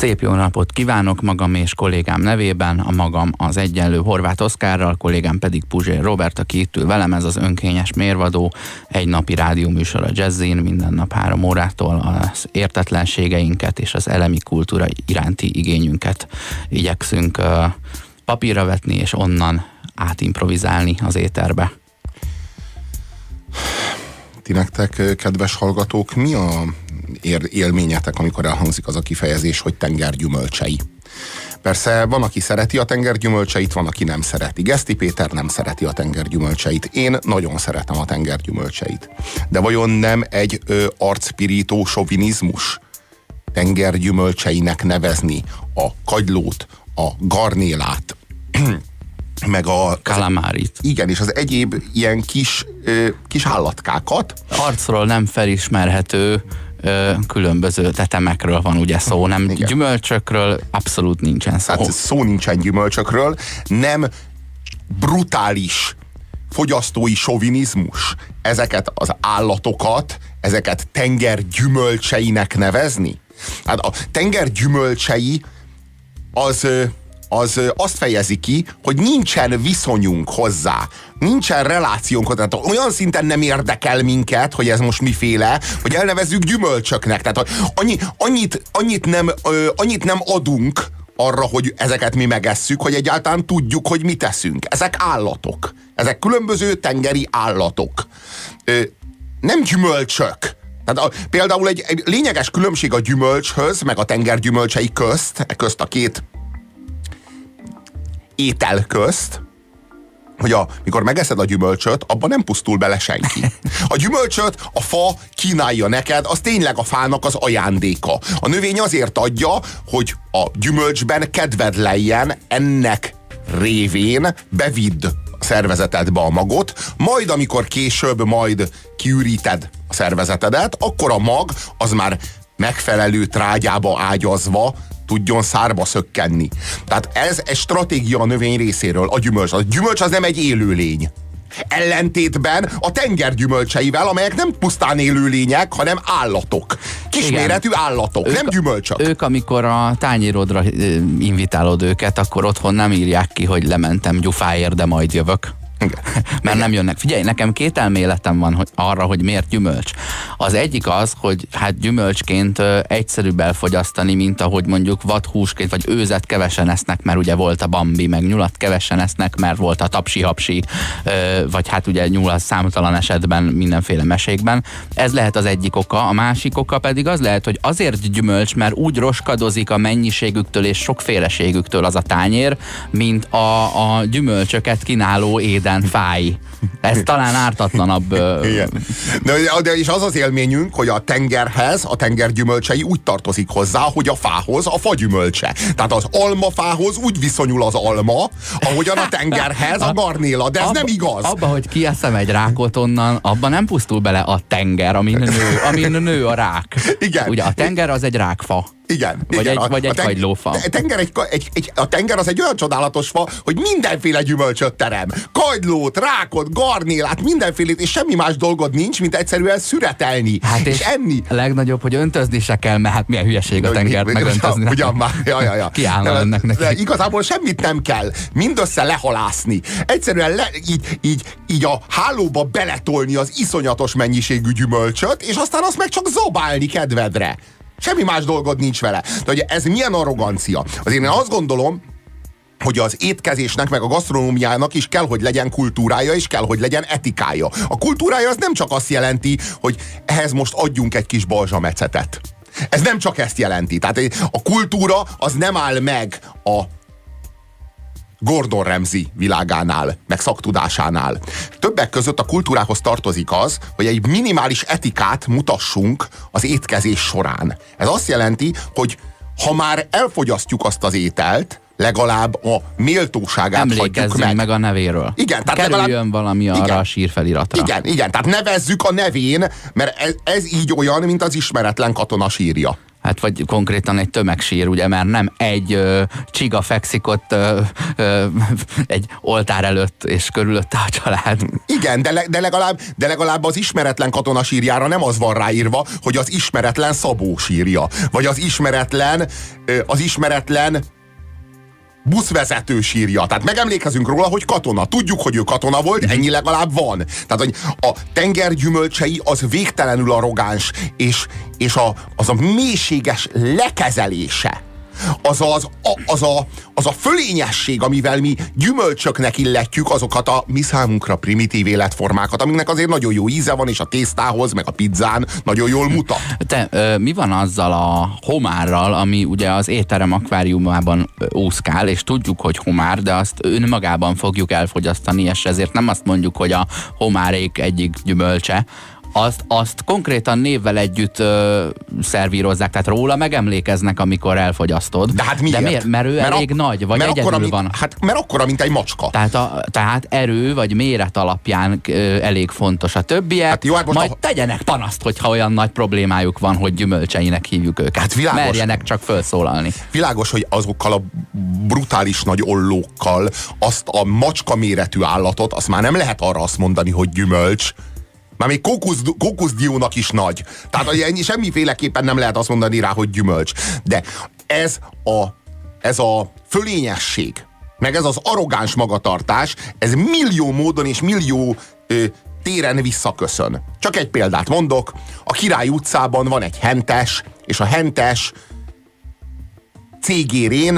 Szép jó napot kívánok magam és kollégám nevében, a magam az egyenlő Horváth Oszkárral, kollégám pedig Puzsér Robert, aki itt ül velem. Ez az Önkényes Mérvadó, egy napi rádióműsor a Jazzin, minden nap 3 órától az értetlenségeinket és az elemi kultúra iránti igényünket igyekszünk papírra vetni, és onnan átimprovizálni az éterbe. Ti nektek, kedves hallgatók, mi a élményetek, amikor elhangzik az a kifejezés, hogy tenger gyümölcsei? Persze van, aki szereti a tenger gyümölcseit, van, aki nem szereti. Geszti Péter nem szereti a tenger gyümölcseit. Én nagyon szeretem a tenger gyümölcseit. De vajon nem egy arcpirító sovinizmus tenger gyümölcseinek nevezni a kagylót, a garnélát, meg a kalamárit. Igen, és az egyéb ilyen kis állatkákat. Arcról nem felismerhető különböző tetemekről van ugye szó, nem igen. Gyümölcsökről abszolút nincsen szó. Hát szó nincsen gyümölcsökről, nem brutális fogyasztói sovinizmus ezeket az állatokat, ezeket tenger gyümölcseinek nevezni. Hát a tenger gyümölcsei az azt fejezi ki, hogy nincsen viszonyunk hozzá, nincsen relációnk hozzá. Tehát olyan szinten nem érdekel minket, hogy ez most miféle, hogy elnevezzük gyümölcsöknek. Tehát annyit nem adunk arra, hogy ezeket mi megesszük, hogy egyáltalán tudjuk, hogy mit teszünk. Ezek állatok. Ezek különböző tengeri állatok. Nem gyümölcsök. Tehát például egy lényeges különbség a gyümölcshöz, meg a tenger gyümölcsei közt a két étel közt, hogy mikor megeszed a gyümölcsöt, abban nem pusztul bele senki. A gyümölcsöt a fa kínálja neked, az tényleg a fának az ajándéka. A növény azért adja, hogy a gyümölcsben kedved lejjen, ennek révén bevidd a szervezetedbe a magot, majd amikor később kiüríted a szervezetedet, akkor a mag az már megfelelő trágyába ágyazva tudjon szárba szökkenni. Tehát ez egy stratégia a növény részéről, a gyümölcs. A gyümölcs az nem egy élőlény. Ellentétben a tenger gyümölcseivel, amelyek nem pusztán élőlények, hanem állatok. Kisméretű állatok, nem gyümölcsök. Ők, amikor a tányérodra invitálod őket, akkor otthon nem írják ki, hogy lementem gyufáért, de majd jövök. Mert nem jönnek. Figyelj, nekem 2 elméletem van arra, hogy miért gyümölcs. Az egyik az, hogy hát gyümölcsként egyszerűbb elfogyasztani, mint ahogy mondjuk vadhúsként, vagy őzet kevesen esznek, mert ugye volt a Bambi, meg nyulat kevesen esznek, mert volt a tapsi-hapsi, vagy hát ugye nyulat számtalan esetben mindenféle mesékben. Ez lehet az egyik oka. A másik oka pedig az lehet, hogy azért gyümölcs, mert úgy roskadozik a mennyiségüktől és sokféleségüktől az a tányér, mint a gyümölcsöket kínáló éden fáj. Ez talán ártatlanabb. Igen. De és az az élményünk, hogy a tengerhez, a tenger gyümölcsei úgy tartozik hozzá, hogy a fához a fagyümölcse. Tehát az almafához úgy viszonyul az alma, ahogyan a tengerhez a garnéla. De ez nem igaz. Abba, hogy kieszem egy rákot onnan, abban nem pusztul bele a tenger, amin nő a rák. Igen. Ugye a tenger az egy rákfa. Igen. Vagy egy kagylófa. A tenger az egy olyan csodálatos fa, hogy mindenféle gyümölcsöt terem. Kagylót, rákot, garnélát, mindenfélét, és semmi más dolgod nincs, mint egyszerűen szüretelni. Hát és enni. A legnagyobb, hogy öntözni se kell, mert hát milyen hülyeség a tengert megöntözni. Ugyan már, ja. Kiállna önnek neki. De igazából semmit nem kell. Mindössze lehalászni. Egyszerűen így a hálóba beletolni az iszonyatos mennyiségű gyümölcsöt, és aztán azt meg csak zabálni kedvedre. Semmi más dolgod nincs vele. De hogy ez milyen arrogancia. Azért én azt gondolom, hogy az étkezésnek, meg a gasztronómiának is kell, hogy legyen kultúrája, és kell, hogy legyen etikája. A kultúrája az nem csak azt jelenti, hogy ehhez most adjunk egy kis balzsamecetet. Ez nem csak ezt jelenti. Tehát a kultúra az nem áll meg a Gordon Ramsay világánál, meg szaktudásánál. Többek között a kultúrához tartozik az, hogy egy minimális etikát mutassunk az étkezés során. Ez azt jelenti, hogy ha már elfogyasztjuk azt az ételt, legalább a méltóságát hagyjuk meg a nevéről. Igen, tehát kerüljön legalább valami arra a sírfeliratra. Igen, tehát nevezzük a nevén, mert ez így olyan, mint az ismeretlen katona sírja. Hát vagy konkrétan egy tömegsír, ugye, mert nem egy csiga fekszik ott egy oltár előtt, és körülötte a család. Igen, de legalább az ismeretlen katona sírjára nem az van ráírva, hogy az ismeretlen Szabó sírja, vagy az ismeretlen buszvezető sírja. Tehát megemlékezünk róla, hogy katona. Tudjuk, hogy ő katona volt, ennyi legalább van. Tehát, hogy a tenger gyümölcsei az végtelenül arrogáns, és az a mélységes lekezelése, az a fölényesség, amivel mi gyümölcsöknek illetjük azokat a mi számunkra primitív életformákat, amiknek azért nagyon jó íze van, és a tésztához, meg a pizzán nagyon jól mutat. Mi van azzal a homárral, ami ugye az étterem akváriumában úszkál, és tudjuk, hogy homár, de azt önmagában fogjuk elfogyasztani, és ezért nem azt mondjuk, hogy a homárék egyik gyümölcse, azt konkrétan névvel együtt szervírozzák, tehát róla megemlékeznek, amikor elfogyasztod. De hát miért? De miért? Mert ő elég nagy, vagy egyedül van. Mert akkora, mint egy macska. Tehát erő, vagy méret alapján elég fontos. A többiek hát jó, hát majd tegyenek panaszt, hogyha olyan nagy problémájuk van, hogy gyümölcseinek hívjuk őket. Hát világos, merjenek csak felszólalni. Világos, hogy azokkal a brutális nagy ollókkal azt a macska méretű állatot, azt már nem lehet arra azt mondani, hogy gyümölcs. Már még kókuszdiónak is nagy. Tehát semmiféleképpen nem lehet azt mondani rá, hogy gyümölcs. De ez a fölényesség, meg ez az arrogáns magatartás, ez millió módon és millió téren visszaköszön. Csak egy példát mondok. A Király utcában van egy hentes, és a hentes cégérén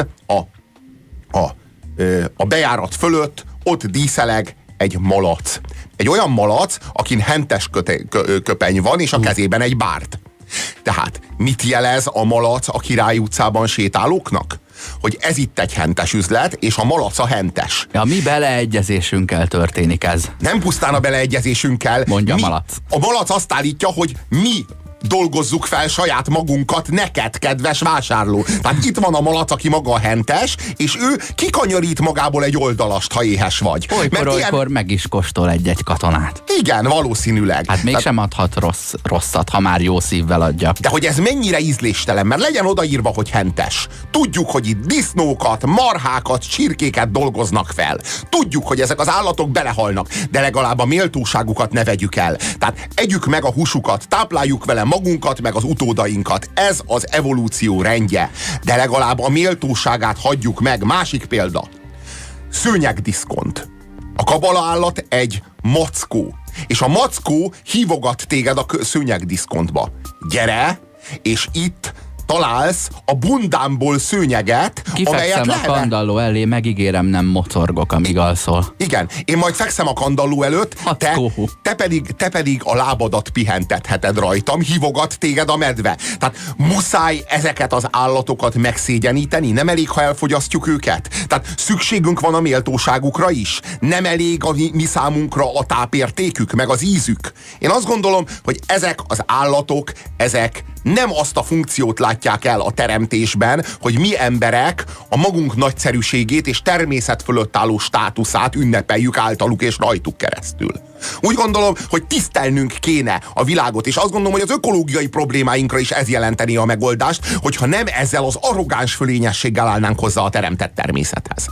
a bejárat fölött ott díszeleg egy malac. Egy olyan malac, akin hentes köpeny van, és a kezében egy bárt. Tehát mit jelez a malac a Király utcában sétálóknak? Hogy ez itt egy hentes üzlet, és a malac a hentes. Ja, mi beleegyezésünkkel történik ez. Nem pusztán a beleegyezésünkkel. Mondja a malac. A malac azt állítja, hogy mi dolgozzuk fel saját magunkat neked, kedves vásárló. Tehát itt van a malac, aki maga a hentes, és ő kikanyarít magából egy oldalast, ha éhes vagy. Olykor meg is kóstol egy-egy katonát. Igen, valószínűleg. Hát mégsem adhat rosszat, ha már jó szívvel adja. De hogy ez mennyire ízléstelen, mert legyen odaírva, hogy hentes. Tudjuk, hogy itt disznókat, marhákat, csirkéket dolgoznak fel. Tudjuk, hogy ezek az állatok belehalnak, de legalább a méltóságukat ne vegyük el. Tehát együk meg a húsukat, tápláljuk vele magunkat, meg az utódainkat. Ez az evolúció rendje. De legalább a méltóságát hagyjuk meg. Másik példa. Szőnyegdiszkont. A kabala állat egy mackó. És a mackó hívogat téged a szőnyegdiszkontba. Gyere, és itt találsz a bundámból szőnyeget, amelyet a kandalló elé, megígérem, nem mocorgok, amíg alszol. Igen, én majd fekszem a kandalló előtt, te pedig a lábadat pihentetheted rajtam, hívogat téged a medve. Tehát muszáj ezeket az állatokat megszégyeníteni, nem elég, ha elfogyasztjuk őket. Tehát szükségünk van a méltóságukra is. Nem elég a mi számunkra a tápértékük, meg az ízük. Én azt gondolom, hogy ezek az állatok, ezek nem azt a funkciót látják el a teremtésben, hogy mi emberek a magunk nagyszerűségét és természet fölött álló státuszát ünnepeljük általuk és rajtuk keresztül. Úgy gondolom, hogy tisztelnünk kéne a világot, és azt gondolom, hogy az ökológiai problémáinkra is ez jelenteni a megoldást, hogyha nem ezzel az arrogáns fölényességgel állnánk hozzá a teremtett természethez.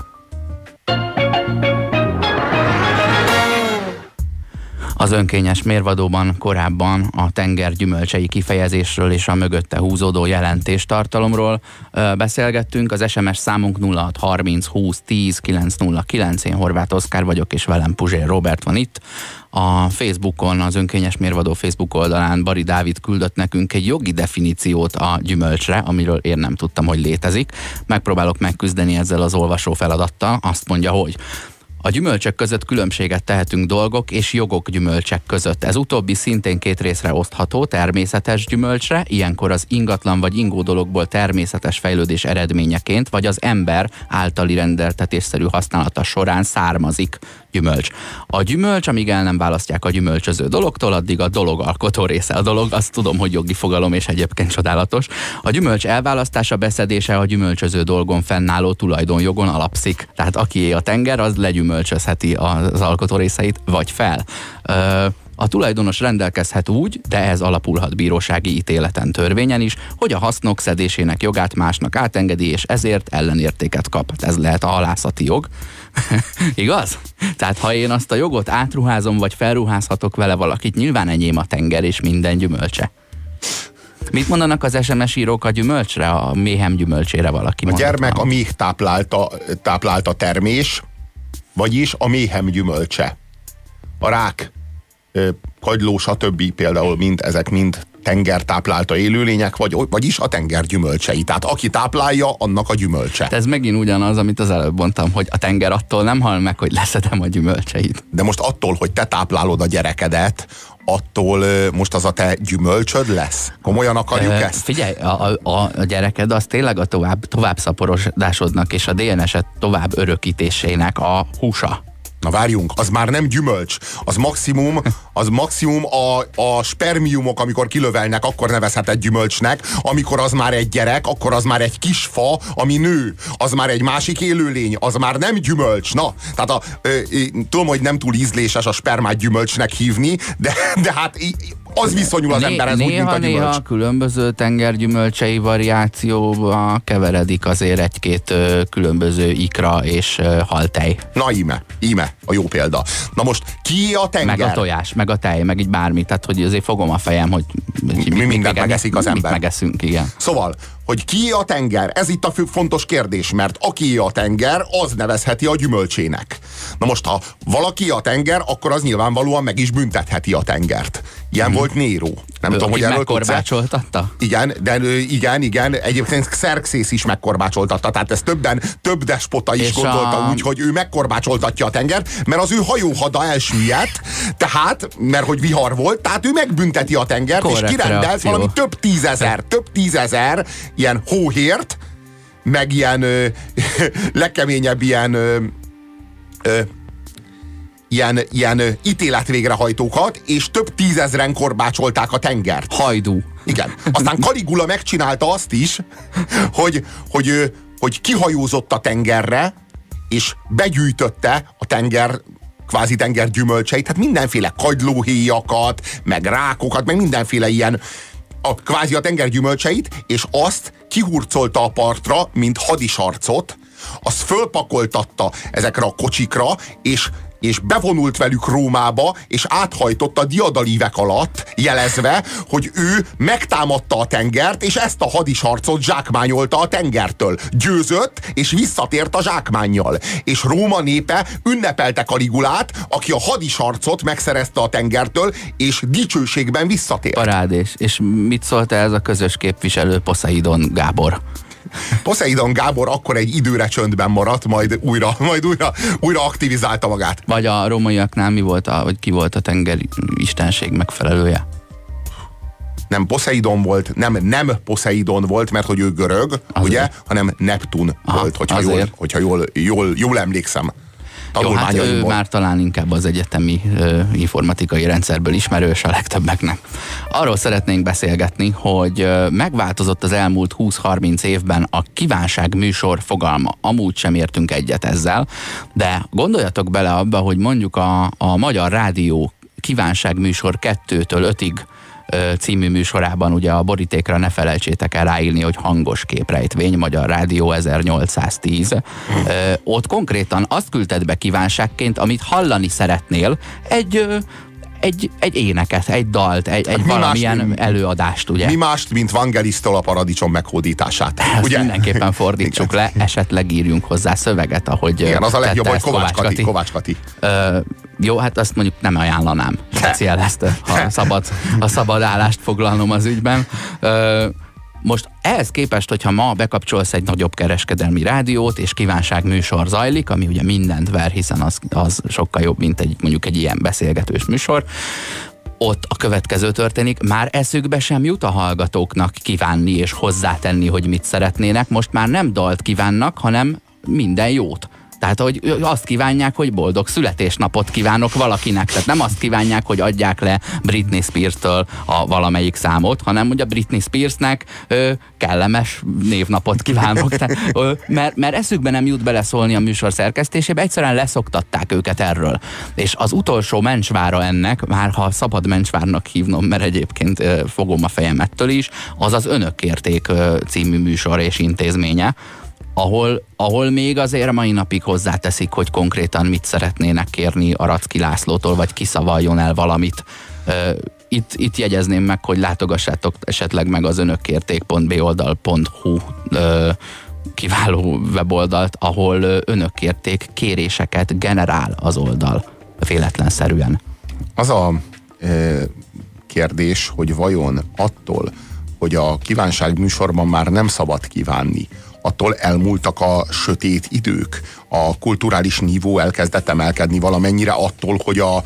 Az önkényes mérvadóban korábban a tenger gyümölcsei kifejezésről és a mögötte húzódó jelentéstartalomról beszélgettünk. Az SMS számunk 0630 20 10 909. Én Horváth Oszkár vagyok, és velem Puzsér Róbert van itt. A Facebookon, az önkényes mérvadó Facebook oldalán Bari Dávid küldött nekünk egy jogi definíciót a gyümölcsre, amiről én nem tudtam, hogy létezik. Megpróbálok megküzdeni ezzel az olvasó feladattal. Azt mondja, hogy a gyümölcsök között különbséget tehetünk dolgok és jogok gyümölcsek között. Ez utóbbi szintén két részre osztható, természetes gyümölcsre, ilyenkor az ingatlan vagy ingó dologból természetes fejlődés eredményeként, vagy az ember általi rendeltetésszerű használata során származik gyümölcs. A gyümölcs, amíg el nem választják a gyümölcsöző dologtól, addig a dolog alkotó része a dolog, azt tudom, hogy jogi fogalom és egyébként csodálatos. A gyümölcs elválasztása, beszedése a gyümölcsöző dolgon fennálló tulajdonjogon alapszik. Tehát akié a tenger, az legyümölcsözheti az alkotó részeit, vagy fel. A tulajdonos rendelkezhet úgy, de ez alapulhat bírósági ítéleten, törvényen is, hogy a hasznok szedésének jogát másnak átengedi, és ezért ellenértéket kap. Ez lehet a halászati jog. Igaz? Tehát ha én azt a jogot átruházom, vagy felruházhatok vele valakit, nyilván enyém a tenger és minden gyümölcse. Mit mondanak az SMS írók a gyümölcsre, a méhem gyümölcsére valaki? A gyermek a méh táplálta termés, vagyis a méhem gyümölcse. A rák, kagyló, stb. Például ezek mind tengertáplálta élőlények, vagyis a tenger gyümölcsei. Tehát aki táplálja, annak a gyümölcse. Ez megint ugyanaz, amit az előbb mondtam, hogy a tenger attól nem hal meg, hogy leszedem a gyümölcseit. De most attól, hogy te táplálod a gyerekedet, attól most az a te gyümölcsöd lesz? Komolyan akarjuk ezt? Figyelj, a gyereked az tényleg a tovább szaporodásodnak és a DNS-et tovább örökítésének a húsa. Na várjunk, az már nem gyümölcs, az maximum a spermiumok, amikor kilövelnek, akkor nevezheted gyümölcsnek, amikor az már egy gyerek, akkor az már egy kis fa, ami nő, az már egy másik élőlény, az már nem gyümölcs. Na, tehát tudom, hogy nem túl ízléses a spermát gyümölcsnek hívni, de hát az viszonyul az emberhez úgy, mint a gyümölcs. Néha különböző tengergyümölcsei variációba keveredik azért egy-két különböző ikra és haltej. Na íme, a jó példa. Na most ki a tenger? Meg a tojás, meg a tej, meg így bármi, tehát hogy azért fogom a fejem, hogy mi mindent megeszik az ember. Megeszünk, igen. Szóval, hogy ki a tenger? Ez itt a fontos kérdés, mert aki a tenger, az nevezheti a gyümölcsének. Na most, ha valaki a tenger, akkor az nyilvánvalóan meg is büntetheti a tengert. Ilyen volt Néró. Nem tudom, hogy erről megkorbácsoltatta? Igen. Egyébként Xerxész is megkorbácsoltatta. Tehát ez több despota is gondolta úgy, hogy ő megkorbácsoltatja a tengert, mert az ő hajóhada elsüllyedt, tehát, mert hogy vihar volt, tehát ő megbünteti a tengert, és kirendelt valami több tízezer ilyen hóhért, meg ilyen legkeményebb ilyen ítéletvégrehajtókat, és több tízezren korbácsolták a tengert. Hajdú. Igen. Aztán Caligula megcsinálta azt is, hogy kihajózott a tengerre, és begyűjtötte a kvázi tenger gyümölcseit, tehát mindenféle kagylóhéjakat, meg rákokat, meg mindenféle ilyen kvázi a tenger gyümölcseit, és azt kihurcolta a partra, mint hadisarcot, azt fölpakoltatta ezekre a kocsikra, és bevonult velük Rómába, és áthajtott a diadalívek alatt, jelezve, hogy ő megtámadta a tengert, és ezt a hadisarcot zsákmányolta a tengertől. Győzött, és visszatért a zsákmánnyal. És Róma népe ünnepelte Caligulát, aki a hadisarcot megszerezte a tengertől, és dicsőségben visszatért. Parádés. És mit szólt ez a közös képviselő Poseidon Gábor? Poseidon Gábor akkor egy időre csöndben maradt, majd újra aktivizálta magát. Vagy a rómaiaknál vagy ki volt a tenger istenség megfelelője? Nem Poseidon volt, nem Poseidon volt, mert hogy ő görög, azért. Ugye, hanem Neptun volt, hogyha jól emlékszem. Jó, hát ő már talán inkább az egyetemi informatikai rendszerből ismerős a legtöbbeknek. Arról szeretnénk beszélgetni, hogy megváltozott az elmúlt 20-30 évben a kívánság műsor fogalma. Amúgy sem értünk egyet ezzel, de gondoljatok bele abba, hogy mondjuk a Magyar Rádió kívánság műsor 2-től 5-ig című műsorában ugye a borítékra ne felejtsétek el ráírni, hogy hangos képrejtvény, Magyar Rádió 1810. Ott konkrétan azt küldted be kívánságként, amit hallani szeretnél, egy éneket, egy dalt, egy valamilyen előadást, ugye? Mi mást, mint Vangelisztól a paradicsom meghódítását. Ezt ugye? Mindenképpen fordítsuk le, esetleg írjunk hozzá szöveget, ahogy igen, az a legjobb, hogy Kovács Kati. Jó, hát azt mondjuk nem ajánlanám. Speciálezt, ha szabad állást foglalnom az ügyben. Most ehhez képest, hogyha ma bekapcsolsz egy nagyobb kereskedelmi rádiót, és kívánságműsor zajlik, ami ugye mindent ver, hiszen az sokkal jobb, mint mondjuk egy ilyen beszélgetős műsor, ott a következő történik, már eszükbe sem jut a hallgatóknak kívánni és hozzátenni, hogy mit szeretnének. Most már nem dalt kívánnak, hanem minden jót. Tehát, hogy azt kívánják, hogy boldog születésnapot kívánok valakinek. Tehát nem azt kívánják, hogy adják le Britney Spears-től a valamelyik számot, hanem hogy a Britney Spearsnek kellemes névnapot kívánok. Tehát, mert eszükbe nem jut beleszólni a műsor szerkesztésébe, egyszerűen leszoktatták őket erről. És az utolsó mencsvára ennek, már ha szabad mencsvárnak hívnom, mert egyébként fogom a fejem ettől is, az az Önökérték című műsor és intézménye, ahol még azért a mai napig hozzáteszik, hogy konkrétan mit szeretnének kérni Aracki Lászlótól, vagy kiszavaljon el valamit. Itt jegyezném meg, hogy látogassátok esetleg meg az önökkérték.boldal.hu kiváló weboldalt, ahol Önökkérték kéréseket generál az oldal, véletlenszerűen. Az a kérdés, hogy vajon attól, hogy a kívánság műsorban már nem szabad kívánni, attól elmúltak a sötét idők, a kulturális nívó elkezdett emelkedni valamennyire attól, hogy a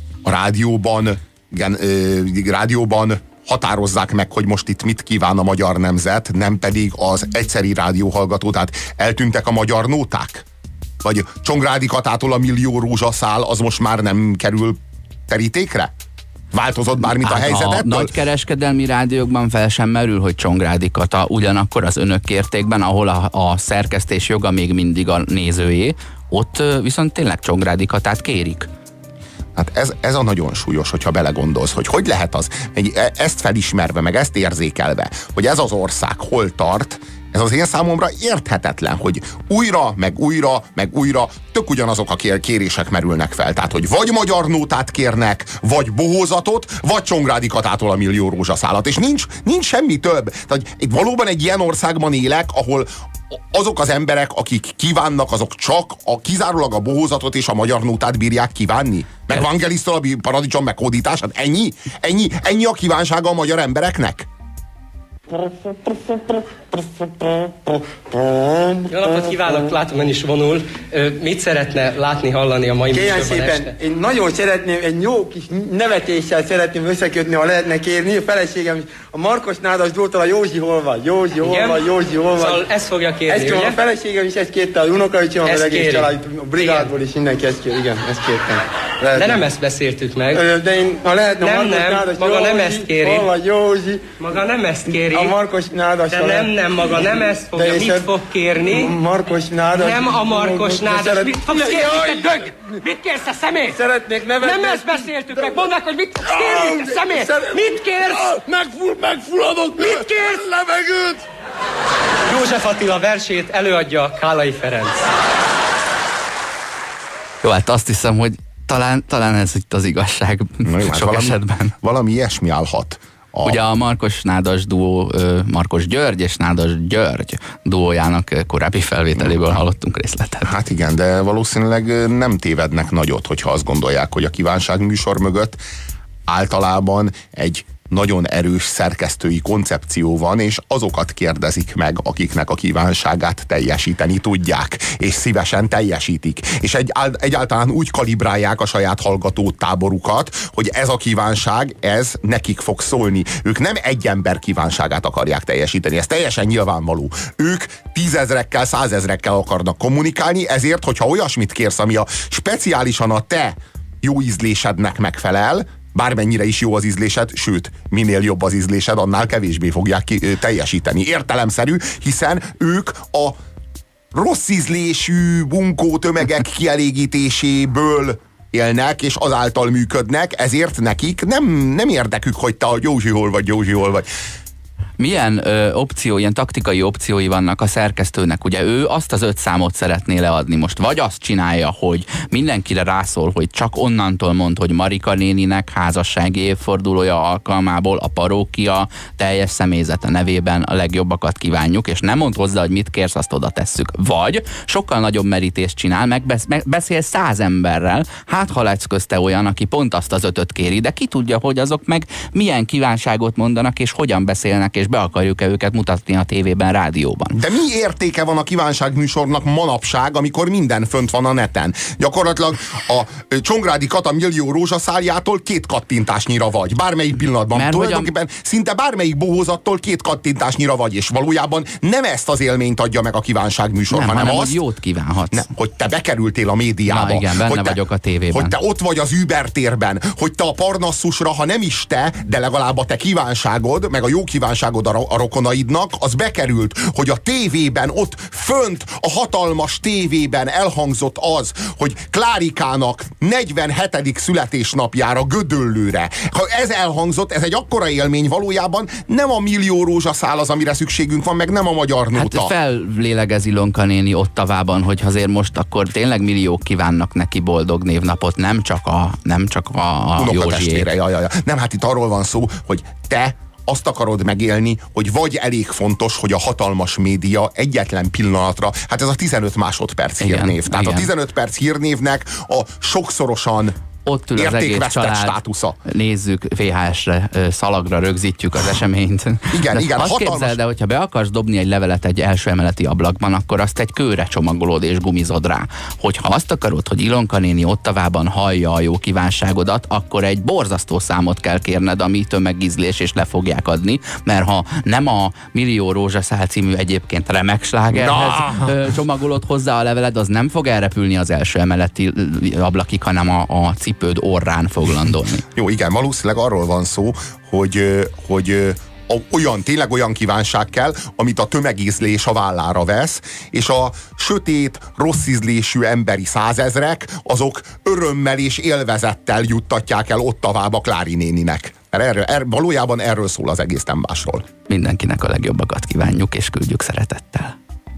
rádióban határozzák meg, hogy most itt mit kíván a magyar nemzet, nem pedig az egyszeri rádióhallgató, tehát eltűntek a magyar nóták? Vagy Csongrádi Katától a Millió rózsaszál az most már nem kerül terítékre? Változott bármit a helyzet? A nagykereskedelmi rádiókban fel sem merül, hogy Csongrádi Kata, ugyanakkor az Önökkértékben, ahol a szerkesztés joga még mindig a nézőjé, ott viszont tényleg Csongrádi Katát kérik. Hát ez a nagyon súlyos, hogyha belegondolsz, hogy lehet az, ezt felismerve, meg ezt érzékelve, hogy ez az ország hol tart, ez az én számomra érthetetlen, hogy újra, meg újra tök ugyanazok a kérések merülnek fel. Tehát, hogy vagy magyar nótát kérnek, vagy bohózatot, vagy Csongrádi Katától a Millió rózsaszálat. És nincs semmi több. Tehát valóban egy ilyen országban élek, ahol azok az emberek, akik kívánnak, azok csak kizárólag a bohózatot és a magyar nótát bírják kívánni. Meg Vangelisztől a paradicsom meghódítását. Ennyi a kívánsága a magyar embereknek? Jó napot kívánok, látom, ön is vonul. Mit szeretne látni, hallani a mai műsorban este? Én nagyon szeretném, egy jó kis nevetéssel szeretném összekötni, ha lehetne kérni. A feleségem is, a Markos Nádas Dótól a Józsi hol van? Józsi hol van? Szóval ezt fogja kérni, ugye? A feleségem is ezt kérte, a unokaöcsém, az egész család, a brigádból is mindenki ezt kér. Igen, ezt kértem. De nem ezt beszéltük meg. De én, ha lehetne a Markos Nádas, maga Józsi, nem ezt kéri. hol van Józsi? Maga nem ezt kéri. A Markos Nádas. De nem, maga nem ezt fogja. Mit fog kérni? Markos Nádas. Nem a Markos Nádas. Mit fogsz kérni, te dög? Mit kérsz, a szemét? Szeretnék nevetni. Nem ezt beszéltük meg. Mondd meg, hogy mit kérni, te szemét? Mit kérsz? Megfulladok. Mit kérsz? Levegőt. József Attila versét előadja Kálai Ferenc. Jó, hát azt hiszem, hogy talán ez itt az igazság sok esetben. Valami ilyesmi állhat. Ugye a Markos Nádas duó, Markos György és Nádas György duójának korábbi felvételéből hallottunk részletet. Hát igen, de valószínűleg nem tévednek nagyot, hogyha azt gondolják, hogy a kívánság műsor mögött általában egy nagyon erős szerkesztői koncepció van, és azokat kérdezik meg, akiknek a kívánságát teljesíteni tudják, és szívesen teljesítik. És egyáltalán úgy kalibrálják a saját hallgató táborukat, hogy ez a kívánság, ez nekik fog szólni. Ők nem egy ember kívánságát akarják teljesíteni, ez teljesen nyilvánvaló. Ők 10 000-ekkel, 100 000-ekkel akarnak kommunikálni, ezért, hogyha olyasmit kérsz, ami speciálisan a te jó ízlésednek megfelel, bármennyire is jó az ízlésed, sőt, minél jobb az ízlésed, annál kevésbé fogják teljesíteni. Értelemszerű, hiszen ők a rossz ízlésű bunkó tömegek kielégítéséből élnek, és azáltal működnek, ezért nekik nem érdekük, hogy te a Józsi hol vagy. Milyen ilyen taktikai opciói vannak a szerkesztőnek? Ugye ő azt az 5 számot szeretné leadni most. Vagy azt csinálja, hogy mindenkire rászól, hogy csak onnantól mond, hogy Marika néninek házassági évfordulója alkalmából a parókia teljes személyzete nevében a legjobbakat kívánjuk, és nem mond hozzá, hogy mit kérsz, azt oda tesszük. Vagy sokkal nagyobb merítést csinál, beszél 100 emberrel, hát ha lesz közte olyan, aki pont azt az 5-öt kéri, de ki tudja, hogy azok meg milyen kívánságot mondanak, és hogyan beszélnek, és be akarjuk-e őket mutatni a tévében, rádióban. De mi értéke van a kívánságműsornak manapság, amikor minden fönt van a neten? Gyakorlatilag a Csongrádi Kata millió rózsaszáljától 2 kattintásnyira vagy. Bármelyik pillanatban. Mert tulajdonképpen szinte bármelyik bohózattól 2 kattintásnyira vagy, és valójában nem ezt az élményt adja meg a kívánságműsor, hanem azt, hogy jót kívánhatsz. Nem, hogy te bekerültél a médiába. Na igen, benne vagyok a tévében. Hogy te ott vagy az Uber térben, hogy te a Parnasszusra, ha nem is te, de legalább a te kívánságod, meg a jó kívánságod a rokonaidnak, az bekerült, hogy a tévében, ott fönt, a hatalmas tévében elhangzott az, hogy Klárikának 47. születésnapjára Gödöllőre. Ha ez elhangzott, ez egy akkora élmény valójában, nem a millió rózsaszál az, amire szükségünk van, meg nem a magyar nóta. Hát fellélegez Ilonka néni Ottavában, hogy azért most akkor tényleg milliók kívánnak neki boldog névnapot, nem csak a Józsiét. Ja. Nem, hát itt arról van szó, hogy te azt akarod megélni, hogy vagy elég fontos, hogy a hatalmas média egyetlen pillanatra, hát ez a 15 másodperc hírnév. Tehát a 15 perc hírnévnek a sokszorosan ott ül az egész család, státusza. Nézzük VHS-re, szalagra rögzítjük az eseményt. Igen, azt hatalmas... képzeld el, hogyha be akarsz dobni egy levelet egy első emeleti ablakban, akkor azt egy kőre csomagolod és gumizod rá. Hogyha azt akarod, hogy Ilonka néni Ottavában hallja a jó kívánságodat, akkor egy borzasztó számot kell kérned, ami tömegízlés, és le fogják adni, mert ha nem a Millió rózsaszál című egyébként remek slágerhez csomagolod hozzá a leveled, az nem fog elrepülni az első emeleti ablakig, hanem a cipőd orrán fog landolni. Jó, igen, valószínűleg arról van szó, hogy tényleg olyan kívánság kell, amit a tömegízlés a vállára vesz, és a sötét, rossz ízlésű emberi 100 000-ek, azok örömmel és élvezettel juttatják el Ottavába Klári néninek. Valójában erről szól az egész, nem másról. Mindenkinek a legjobbakat kívánjuk, és küldjük szeretettel.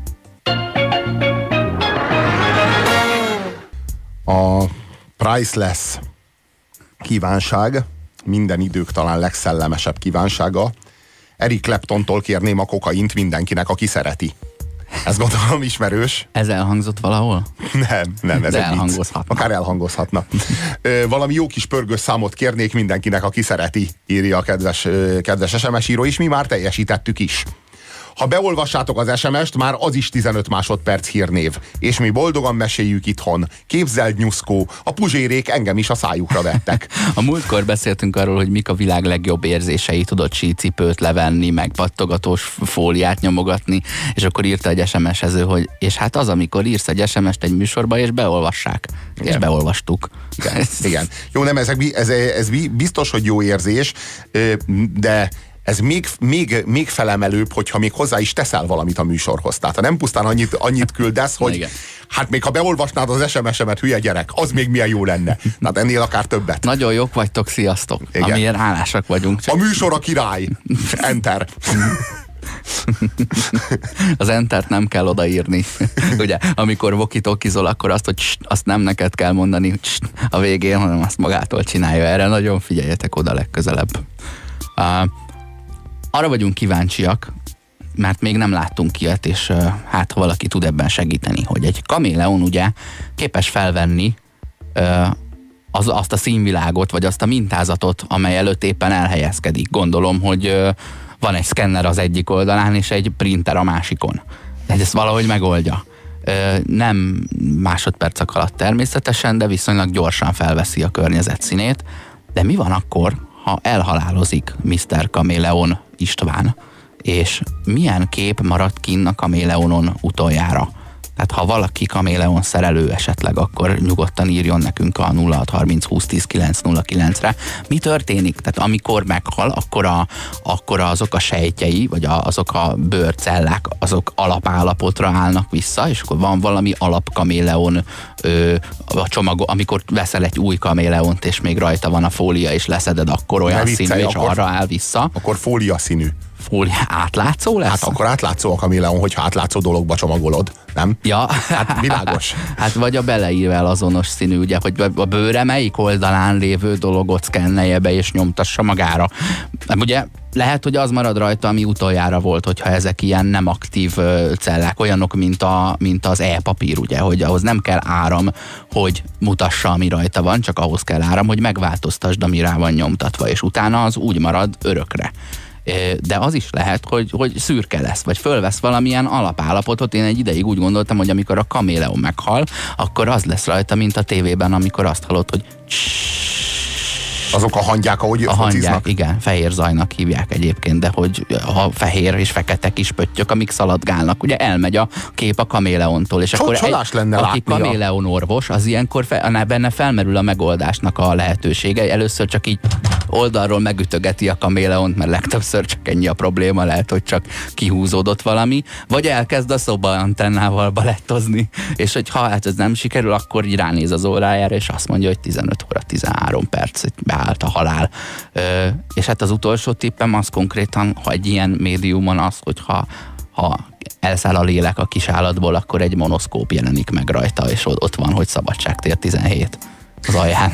A priceless kívánság, minden idők talán legszellemesebb kívánsága. Eric Claptontól kérném a kokaint mindenkinek, aki szereti. Ez gondolom ismerős. Ez elhangzott valahol? Nem, ez elhangozhatna. Akár elhangozhatna. Valami jó kis pörgős számot kérnék mindenkinek, aki szereti, írja a kedves SMS író, és mi már teljesítettük is. Ha beolvassátok az SMS-t, már az is 15 másodperc hírnév. És mi boldogan meséljük itthon. Képzeld, Nyuszkó, a puzsérék engem is a szájukra vettek. A múltkor beszéltünk arról, hogy mik a világ legjobb érzései, tudod sícipőt levenni, meg pattogatós fóliát nyomogatni, és akkor írta egy SMS-ező, hogy és hát az, amikor írsz egy SMS-t egy műsorba, és beolvassák. Igen. És beolvastuk. Igen. Jó, nem, ez biztos, hogy jó érzés, de ez még felemelőbb, hogyha még hozzá is teszel valamit a műsorhoz. Tehát ha nem pusztán annyit küldesz, hogy hát még ha beolvasnád az SMS-emet, hülye gyerek, az még milyen jó lenne. Tehát ennél akár többet. Nagyon jók vagytok, sziasztok. Igen. Amilyen hálásak vagyunk. A műsor a király. Enter. Az entert nem kell odaírni. Ugye, amikor vokitokizol, akkor azt nem neked kell mondani a végén, hanem azt magától csinálja. Erre nagyon figyeljetek oda legközelebb. Arra vagyunk kíváncsiak, mert még nem láttunk ilyet, és hát ha valaki tud ebben segíteni, hogy egy kaméleon ugye képes felvenni azt a színvilágot, vagy azt a mintázatot, amely előtt éppen elhelyezkedik. Gondolom, hogy van egy szkenner az egyik oldalán, és egy printer a másikon. Tehát ezt valahogy megoldja. Nem másodpercek alatt természetesen, de viszonylag gyorsan felveszi a környezet színét. De mi van akkor, ha elhalálozik Mr. Kaméleon István, és milyen kép maradt kinn a kaméleonon utoljára? Tehát ha valaki kaméleon szerelő esetleg, akkor nyugodtan írjon nekünk a 0630 20 10 909-re. Mi történik? Tehát amikor meghal, akkor azok a sejtjei, vagy azok a bőrcellák, azok alapállapotra állnak vissza, és akkor van valami alapkaméleon a csomag, amikor veszel egy új kaméleont, és még rajta van a fólia, és leszeded, akkor olyan színű, és arra áll vissza. Akkor fólia színű. Fólia átlátszó lesz? Hát akkor átlátszó a kaméleon, hogyha átlátszó dologba csomagolod, nem? Ja. Hát világos. Hát vagy a beleírvel azonos színű, ugye, hogy a bőre melyik oldalán lévő dologot szkennelje be és nyomtassa magára. Ugye lehet, hogy az marad rajta, ami utoljára volt, hogyha ezek ilyen nem aktív cellák, olyanok, mint az e-papír, ugye, hogy ahhoz nem kell áram, hogy mutassa, ami rajta van, csak ahhoz kell áram, hogy megváltoztasd, ami rá van nyomtatva, és utána az úgy marad örökre. De az is lehet, hogy szürke lesz, vagy fölvesz valamilyen alapállapotot. Én egy ideig úgy gondoltam, hogy amikor a kaméleon meghal, akkor az lesz rajta, mint a tévében, amikor azt hallott, hogy azok a hangyák, ahogy a fociznak? hangyák, igen, fehér zajnak hívják egyébként, de hogy a fehér és fekete kis pöttyök, amik szaladgálnak, ugye elmegy a kép a kaméleontól, és akkor aki kaméleon orvos, az ilyenkor benne felmerül a megoldásnak a lehetősége. Először csak így oldalról megütögeti a kaméleont, mert legtöbbször csak ennyi a probléma, lehet, hogy csak kihúzódott valami, vagy elkezd a szoba antennával balettozni, és hogy ha hát ez nem sikerül, akkor így ránéz az órájára, és azt mondja, hogy 15 óra 13 perc, beállt a halál. És hát az utolsó tippem az konkrétan, ha egy ilyen médiumon az, hogy ha elszáll a lélek a kis állatból, akkor egy monoszkóp jelenik meg rajta, és ott van, hogy Szabadságtér 17 az alján.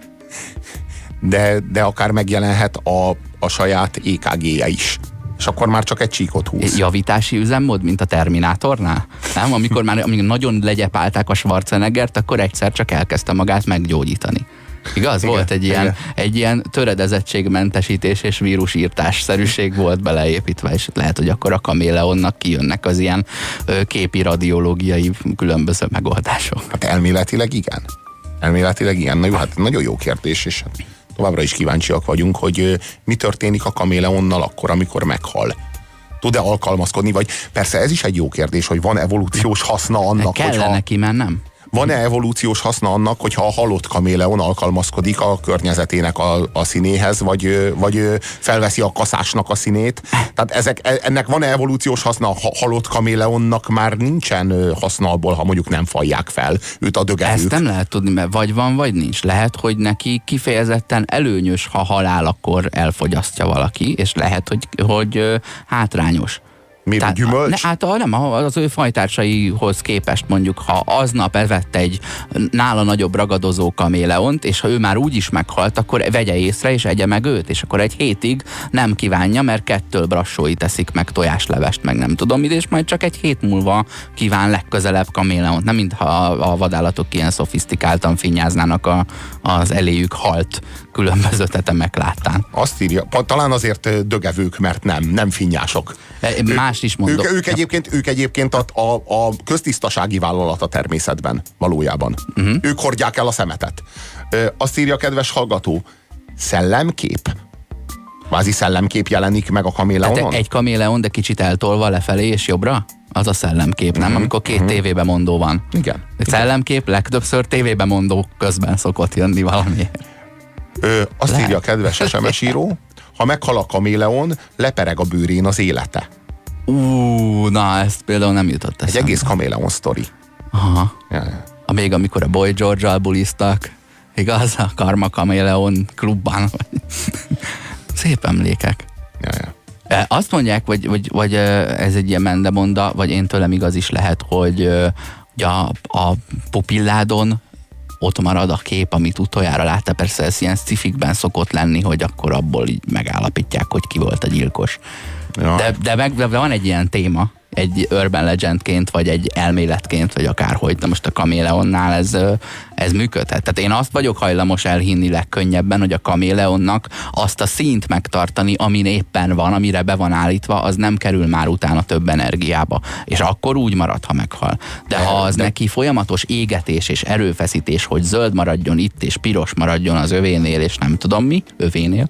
De akár megjelenhet a saját EKG-je is. És akkor már csak egy csíkot húz. Javítási üzemmód, mint a Terminátornál? Nem? Amikor nagyon legyepálták a Schwarzeneggert, akkor egyszer csak elkezdte magát meggyógyítani. Igaz? Igen, volt egy ilyen töredezettségmentesítés és vírusírtás-szerűség volt beleépítve, és lehet, hogy akkor a kaméleonnak kijönnek az ilyen képi radiológiai különböző megoldások. Hát elméletileg igen. Elméletileg igen. Na jó, hát nagyon jó kérdés, és továbbra is kíváncsiak vagyunk, hogy mi történik a kaméleonnal akkor, amikor meghal. Tud-e alkalmazkodni, vagy persze ez is egy jó kérdés, hogy van evolúciós haszna annak, kellene neki mennem? Van-e evolúciós haszna annak, hogyha a halott kaméleon alkalmazkodik a környezetének a színéhez, vagy felveszi a kaszásnak a színét? Tehát ennek van-e evolúciós haszna? A halott kaméleonnak már nincsen haszna abból, ha mondjuk nem fajják fel őt a dögevők. Ezt nem lehet tudni, mert vagy van, vagy nincs. Lehet, hogy neki kifejezetten előnyös, ha halál, akkor elfogyasztja valaki, és lehet, hogy hátrányos. Miért gyümölcs? Nem, az ő fajtársaihoz képest mondjuk, ha aznap evett egy nála nagyobb ragadozó kaméleont, és ha ő már úgy is meghalt, akkor vegye észre és egye meg őt, és akkor egy hétig nem kívánja, mert 2 brassói teszik meg tojáslevest, meg nem tudom mit, és majd csak egy hét múlva kíván legközelebb kaméleont. Nem mintha a vadállatok ilyen szofisztikáltan finnyáznának az eléjük halt különböző tetemek láttán. Azt írja, talán azért dögevők, mert nem finnyások. Más is mondok. Ők egyébként a köztisztasági vállalat a természetben valójában. Ők hordják el a szemetet. Azt írja a kedves hallgató, szellemkép? Kvázi szellemkép jelenik meg a kaméleonon? Egy kaméleon, de kicsit eltolva lefelé és jobbra? Az a szellemkép, nem? Amikor 2 tévébe mondó van. Igen. Szellemkép legtöbbször tévébe mondó közben szokott jönni valamiért. Azt írja a kedves SMS író, ha meghal a kaméleon, lepereg a bőrén az élete. Na, ezt például nem jutott eszembe. Egy egész kaméleon sztori. Aha. Ja. Még amikor a Boy George-al buliztak, igaz? A Karma Kaméleon klubban. Szép emlékek. Ja. Azt mondják, vagy ez egy ilyen mendemonda, vagy én tőlem igaz is lehet, hogy a pupilládon ott marad a kép, amit utoljára látta. Persze ez ilyen sci-fikben szokott lenni, hogy akkor abból így megállapítják, hogy ki volt a gyilkos. Ja. De van egy ilyen téma, egy urban legendként, vagy egy elméletként, vagy akárhogy. De most a kaméleonnál ez működhet. Tehát én azt vagyok hajlamos elhinni legkönnyebben, hogy a kaméleonnak azt a színt megtartani, amin éppen van, amire be van állítva, az nem kerül már utána több energiába. És akkor úgy marad, ha meghal. De ha az neki folyamatos égetés és erőfeszítés, hogy zöld maradjon itt, és piros maradjon az övénél, és nem tudom mi, övénél,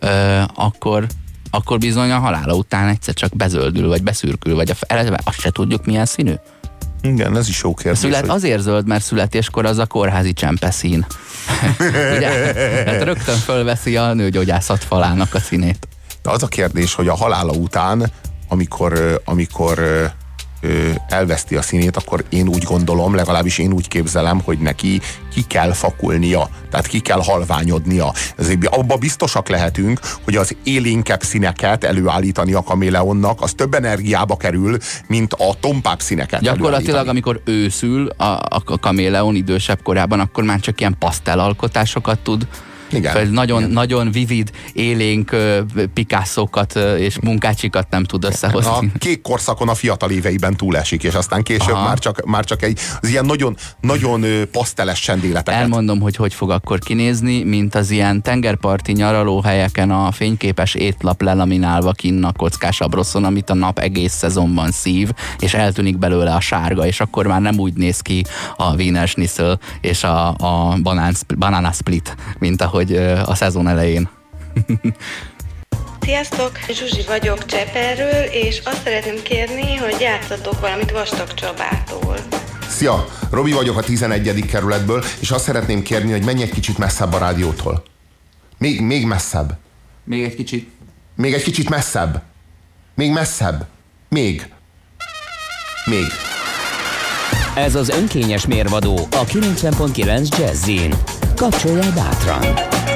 akkor bizony a halála után egyszer csak bezöldül, vagy beszürkül, vagy eleve azt se tudjuk, milyen színű. Igen, ez is jó kérdés. Azért zöld, mert születéskor az a kórházi csempeszín. Ugye? Tehát rögtön fölveszi a nőgyógyászat falának a színét. De az a kérdés, hogy a halála után, amikor elveszti a színét, akkor én úgy gondolom, legalábbis én úgy képzelem, hogy neki ki kell fakulnia, tehát ki kell halványodnia. Ezért abban biztosak lehetünk, hogy az élénkebb színeket előállítani a kaméleonnak, az több energiába kerül, mint a tompább színeket gyakorlatilag, amikor őszül a kaméleon idősebb korában, akkor már csak ilyen pasztelalkotásokat tud Igen. Nagyon vivid, élénk Picasso-kat és munkácsikat nem tud összehozni. A kék korszakon a fiatal éveiben túlesik, és aztán később már csak az ilyen nagyon paszteles csendéleteket. Elmondom, hogy fog akkor kinézni, mint az ilyen tengerparti nyaralóhelyeken a fényképes étlap lelaminálva kinn a kockás abroszon, amit a nap egész szezonban szív, és eltűnik belőle a sárga, és akkor már nem úgy néz ki a Wiener Schnitzel és a banana split, mint ahogy a szezon elején. Sziasztok! Zsuzsi vagyok Cseperről, és azt szeretném kérni, hogy játszatok valamit Vastag Csabától. Szia! Robi vagyok a 11. kerületből, és azt szeretném kérni, hogy menj egy kicsit messzebb a rádiótól. Még messzebb. Még egy kicsit. Még egy kicsit messzebb. Még messzebb. Még. Ez az önkényes mérvadó a 90.9 Jazzin. Kapcsolja bátran!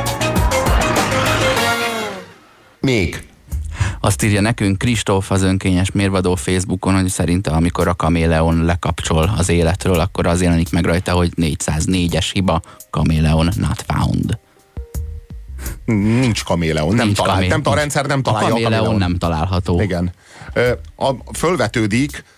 Még. Azt írja nekünk Kristóf az önkényes mérvadó Facebookon, hogy szerinte amikor a kaméleon lekapcsol az életről, akkor az jelenik meg rajta, hogy 404-es hiba, kaméleon not found. Nincs kaméleon, a rendszer nem találja a kaméleon nem található. Igen. Fölvetődik,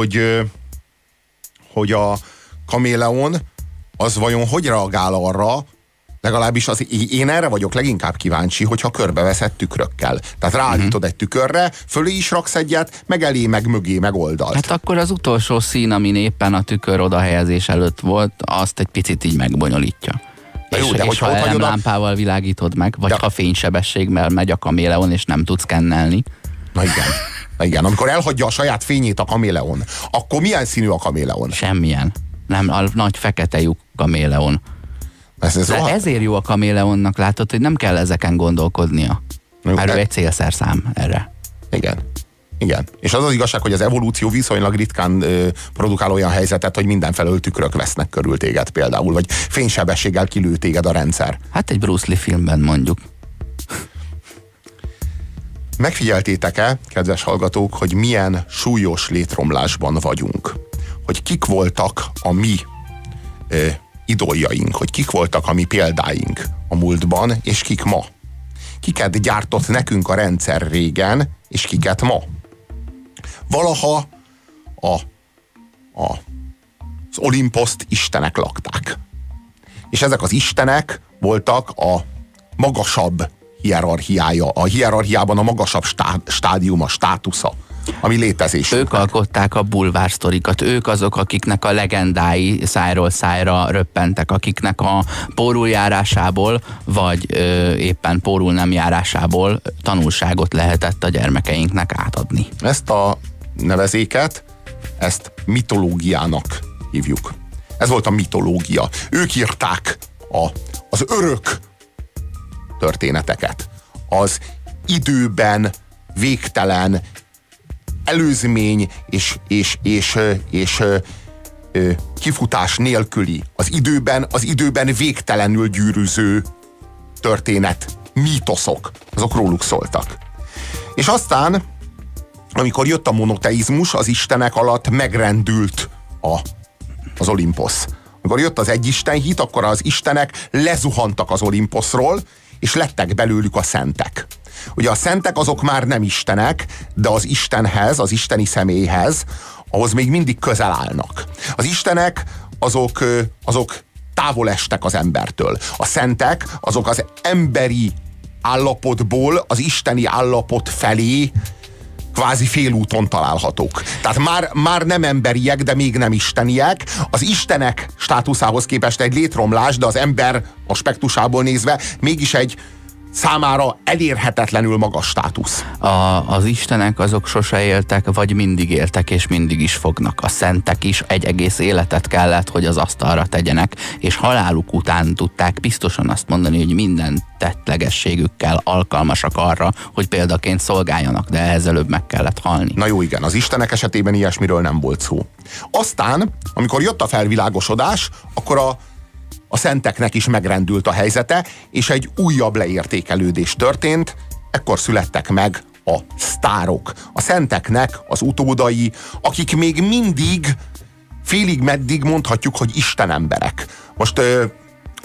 hogy a kaméleon az vajon hogy reagál arra, legalábbis én erre vagyok leginkább kíváncsi, hogyha körbeveszed tükrökkel. Tehát ráállítod egy tükörre, fölé is raksz egyet, meg elé, meg mögé, meg oldalt. Hát akkor az utolsó szín, amin éppen a tükör odahelyezés előtt volt, azt egy picit így megbonyolítja. És ha lámpával világítod meg, vagy ha fénysebességgel megy a kaméleon, és nem tudsz kennelni. Na igen, amikor elhagyja a saját fényét a kaméleon, akkor milyen színű a kaméleon? Semmilyen. Nem, a nagy fekete lyuk kaméleon. De ezért jó a kaméleonnak, látod, hogy nem kell ezeken gondolkodnia. Mert ő egy célszerszám erre. Igen. És az az igazság, hogy az evolúció viszonylag ritkán produkál olyan helyzetet, hogy mindenfelől tükrök vesznek körül téged például, vagy fénysebességgel kilő téged a rendszer. Hát egy Bruce Lee filmben mondjuk. Megfigyeltétek-e, kedves hallgatók, hogy milyen súlyos létromlásban vagyunk? Hogy kik voltak a mi idoljaink, hogy kik voltak a mi példáink a múltban, és kik ma. Kiket gyártott nekünk a rendszer régen, és kiket ma. Valaha az Olimposzt istenek lakták. És ezek az istenek voltak a magasabb hierarchiája, a hierarchiában a magasabb stádium, a státusza, ami létezésünk. Ők alkották a bulvársztorikat, ők azok, akiknek a legendái szájról szájra röppentek, akiknek a pórul járásából, vagy éppen pórul nem járásából tanulságot lehetett a gyermekeinknek átadni. Ezt a nevezéket, ezt mitológiának hívjuk. Ez volt a mitológia. Ők írták az örök történeteket. Az időben végtelen előzmény és kifutás nélküli, az időben végtelenül gyűrűző történet, mítoszok, azok róluk szóltak. És aztán, amikor jött a monoteizmus, az istenek alatt megrendült az Olimposz. Amikor jött az egyisten hit, akkor az istenek lezuhantak az Olimposzról, és lettek belőlük a szentek. Ugye a szentek azok már nem istenek, de az Istenhez, az isteni személyhez, ahhoz még mindig közel állnak. Az istenek azok távol estek az embertől. A szentek azok az emberi állapotból az isteni állapot felé kvázi félúton találhatók. Tehát már nem emberiek, de még nem isteniek. Az istenek státuszához képest egy létromlás, de az ember aspektusából nézve mégis egy számára elérhetetlenül magas státusz. Az istenek azok sose éltek, vagy mindig éltek, és mindig is fognak. A szentek is egy egész életet kellett, hogy az asztalra tegyenek, és haláluk után tudták biztosan azt mondani, hogy minden tettlegességükkel alkalmasak arra, hogy példaként szolgáljanak, de ehhez előbb meg kellett halni. Na jó, igen, az istenek esetében ilyesmiről nem volt szó. Aztán, amikor jött a felvilágosodás, akkor a szenteknek is megrendült a helyzete, és egy újabb leértékelődés történt, ekkor születtek meg a sztárok. A szenteknek az utódai, akik még mindig félig meddig mondhatjuk, hogy istenemberek. Most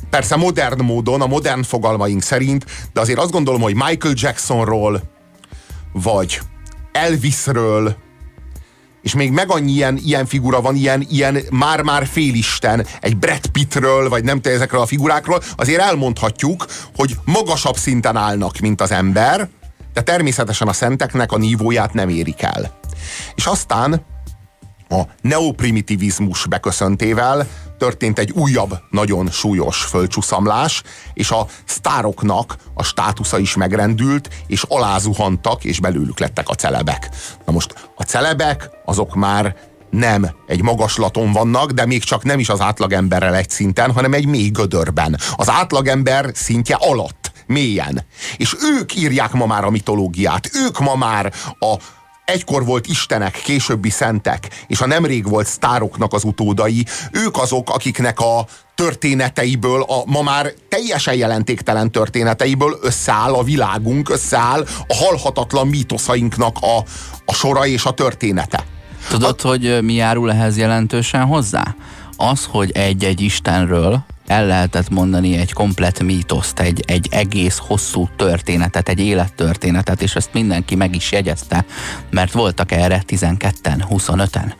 persze modern módon, a modern fogalmaink szerint, de azért azt gondolom, hogy Michael Jacksonról, vagy Elvisről, és még meg annyi ilyen figura van, ilyen már-már félisten, egy Brad Pittről, vagy nem tudom, ezekről a figurákról, azért elmondhatjuk, hogy magasabb szinten állnak, mint az ember, de természetesen a szenteknek a nívóját nem érik el. És aztán a neoprimitivizmus beköszöntével történt egy újabb, nagyon súlyos földcsúszamlás, és a sztároknak a státusza is megrendült, és alázuhantak, és belőlük lettek a celebek. Na most a celebek, azok már nem egy magaslaton vannak, de még csak nem is az átlagemberrel egy szinten, hanem egy mély gödörben. Az átlagember szintje alatt, mélyen. És ők írják ma már a mitológiát, ők ma már a egykor volt istenek, későbbi szentek, és a nemrég volt sztároknak az utódai, ők azok, akiknek a történeteiből, a ma már teljesen jelentéktelen történeteiből összeáll a világunk, összeáll a halhatatlan mítoszainknak a sora és a története. Tudod, hogy mi járul ehhez jelentősen hozzá? Az, hogy egy istenről el lehetett mondani egy komplett mítoszt, egy egész hosszú történetet, egy élettörténetet, és ezt mindenki meg is jegyezte, mert voltak erre 12-en, 25-en.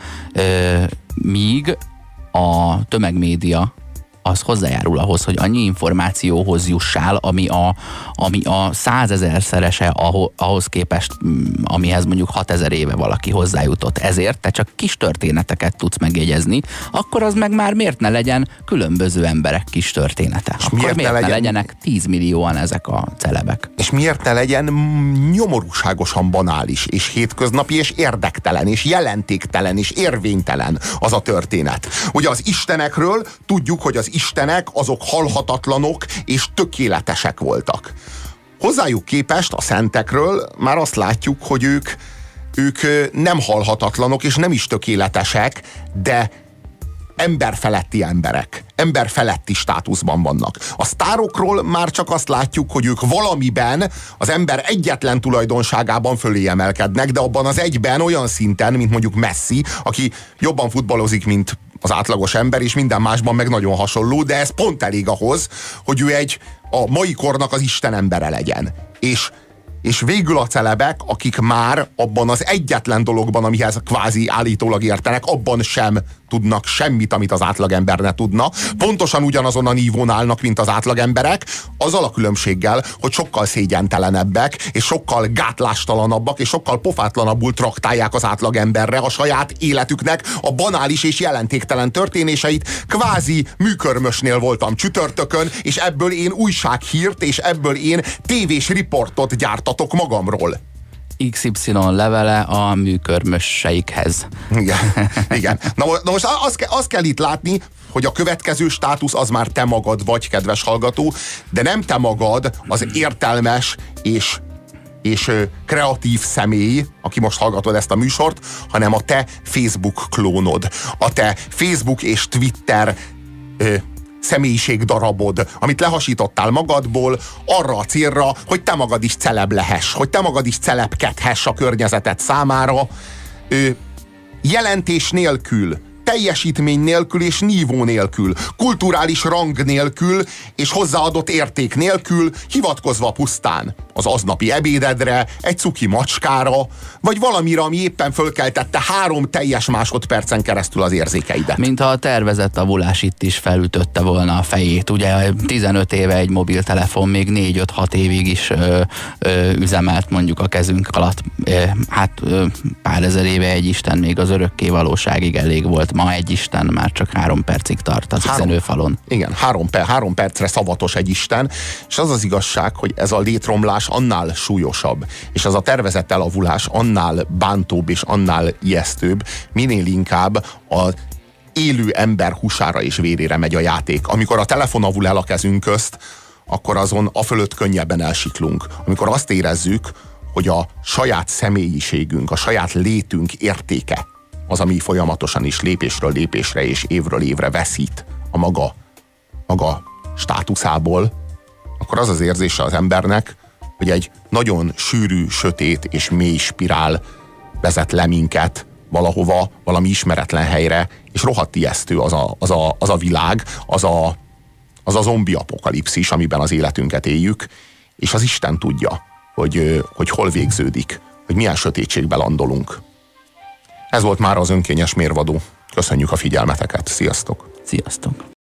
Míg a tömegmédia az hozzájárul ahhoz, hogy annyi információhoz jussál, ami a 100 000-szerese ahhoz képest, amihez mondjuk 6000 éve valaki hozzájutott. Ezért te csak kis történeteket tudsz megjegyezni, akkor az meg már miért ne legyen különböző emberek kis története? És akkor miért ne legyenek 10 millióan ezek a celebek? És miért ne legyen nyomorúságosan banális, és hétköznapi, és érdektelen, és jelentéktelen, és érvénytelen az a történet. Ugye az istenekről tudjuk, hogy az istenek azok halhatatlanok és tökéletesek voltak. Hozzájuk képest a szentekről már azt látjuk, hogy ők nem halhatatlanok és nem is tökéletesek, de emberfeletti emberek, emberfeletti státuszban vannak. A sztárokról már csak azt látjuk, hogy ők valamiben az ember egyetlen tulajdonságában fölé emelkednek, de abban az egyben olyan szinten, mint mondjuk Messi, aki jobban futballozik, mint az átlagos ember, és minden másban meg nagyon hasonló, de ez pont elég ahhoz, hogy ő a mai kornak az Isten embere legyen. És végül a celebek, akik már abban az egyetlen dologban, amihez kvázi állítólag értenek, abban sem tudnak semmit, amit az átlagember ne tudna. Pontosan ugyanazon a nívón állnak, mint az átlagemberek, azzal a különbséggel, hogy sokkal szégyentelenebbek, és sokkal gátlástalanabbak, és sokkal pofátlanabbul traktálják az átlagemberre a saját életüknek a banális és jelentéktelen történéseit. Kvázi műkörmösnél voltam csütörtökön, és ebből én újsághírt, és ebből én tévés riportot gyártatok magamról. XY levele a műkörmösseikhez. Igen. Na most azt kell itt látni, hogy a következő státusz az már te magad vagy, kedves hallgató, de nem te magad az értelmes és kreatív személy, aki most hallgatod ezt a műsort, hanem a te Facebook klónod, a te Facebook és Twitter személyiségdarabod, amit lehasítottál magadból arra a célra, hogy te magad is celeb lehess, hogy te magad is celebkedhess a környezeted számára, jelentés nélkül, teljesítmény nélkül és nívó nélkül, kulturális rang nélkül és hozzáadott érték nélkül, hivatkozva pusztán az aznapi ebédedre, egy cuki macskára, vagy valamire, ami éppen fölkeltette 3 teljes másodpercen keresztül az érzékeidet. Mintha a tervezett avulás itt is felütötte volna a fejét. Ugye 15 éve egy mobiltelefon még 4-5-6 évig is üzemelt mondjuk a kezünk alatt. Pár ezer éve egy isten még az örökké valóságig elég volt. Ma egy isten már csak 3 percig tart az üzenőfalon. Igen, 3 percre szavatos egy isten, és az az igazság, hogy ez a létromlás annál súlyosabb, és az a tervezett elavulás annál bántóbb és annál ijesztőbb, minél inkább az élő ember húsára és vérére megy a játék. Amikor a telefon avul el a kezünk közt, akkor azon afölött könnyebben elsiklunk. Amikor azt érezzük, hogy a saját személyiségünk, a saját létünk értéke az, ami folyamatosan is lépésről lépésre és évről évre veszít a maga státuszából, akkor az az érzése az embernek, hogy egy nagyon sűrű, sötét és mély spirál vezet le minket valahova, valami ismeretlen helyre, és rohadt ijesztő az a világ, az az a zombi apokalipszis, amiben az életünket éljük, és az Isten tudja, hogy hol végződik, hogy milyen sötétségbe landolunk. Ez volt már az önkényes mérvadó. Köszönjük a figyelmeteket. Sziasztok! Sziasztok!